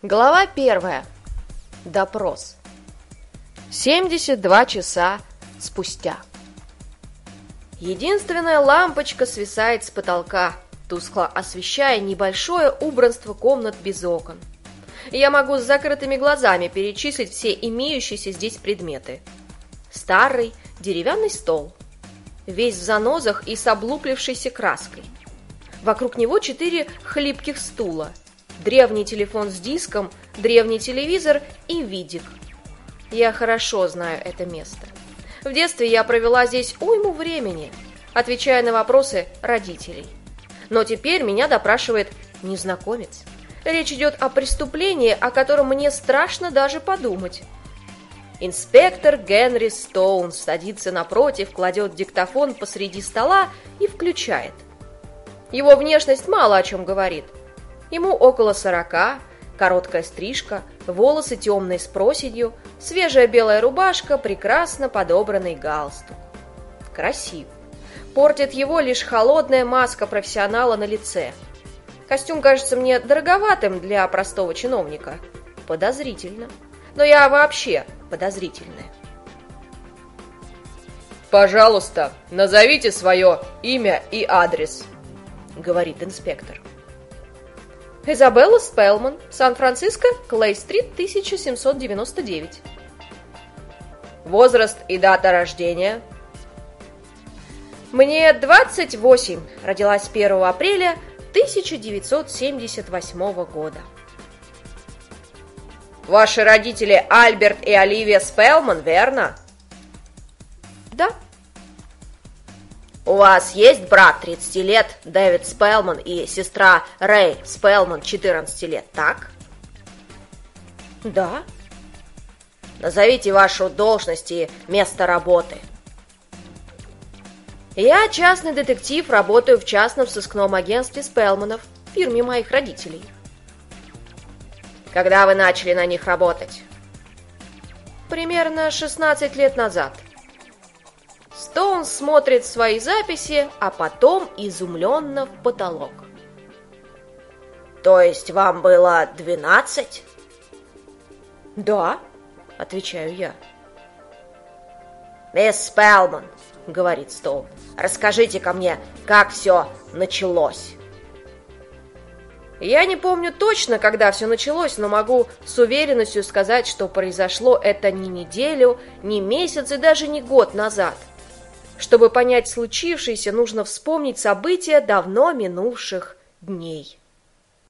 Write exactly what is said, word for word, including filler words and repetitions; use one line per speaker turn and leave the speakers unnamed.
Глава первая. Допрос. семьдесят два часа спустя. Единственная лампочка свисает с потолка, тускло освещая небольшое убранство комнат без окон. Я могу с закрытыми глазами перечислить все имеющиеся здесь предметы. Старый деревянный стол, весь в занозах и с облуплившейся краской. Вокруг него четыре хлипких стула, древний телефон с диском, древний телевизор и видик. Я хорошо знаю это место. В детстве я провела здесь уйму времени, отвечая на вопросы родителей. Но теперь меня допрашивает незнакомец. Речь идет о преступлении, о котором мне страшно даже подумать. Инспектор Генри Стоунс садится напротив, кладет диктофон посреди стола и включает. Его внешность мало о чем говорит. Ему около сорока, короткая стрижка, волосы темные с проседью, свежая белая рубашка, прекрасно подобранный галстук. Красив. Портит его лишь холодная маска профессионала на лице. Костюм кажется мне дороговатым для простого чиновника. Подозрительно. Но я вообще подозрительная.
«Пожалуйста, назовите свое имя и адрес», — говорит инспектор.
Изабелла Спелман, Сан-Франциско, Клей-стрит, тысяча семьсот девяносто девять.
Возраст и дата рождения?
Мне двадцать восемь. Родилась первого апреля тысяча девятьсот семьдесят восьмого года.
Ваши родители Альберт и Оливия Спелман, верно?
Да.
У вас есть брат тридцати лет, Дэвид Спелман, и сестра Рэй Спелман, четырнадцати лет, так?
Да.
Назовите вашу должность и место работы.
Я частный детектив, работаю в частном сыскном агентстве Спелманов, фирме моих родителей.
Когда вы начали на них работать?
Примерно шестнадцать лет назад. Стоунс смотрит свои записи, а потом изумленно в потолок.
То есть вам было двенадцать?
Да, отвечаю я.
Мисс Спелман, говорит Стоун, расскажите-ка мне, как все началось.
Я не помню точно, когда все началось, но могу с уверенностью сказать, что произошло это не неделю, не месяц и даже не год назад. Чтобы понять случившееся, нужно вспомнить события давно минувших дней.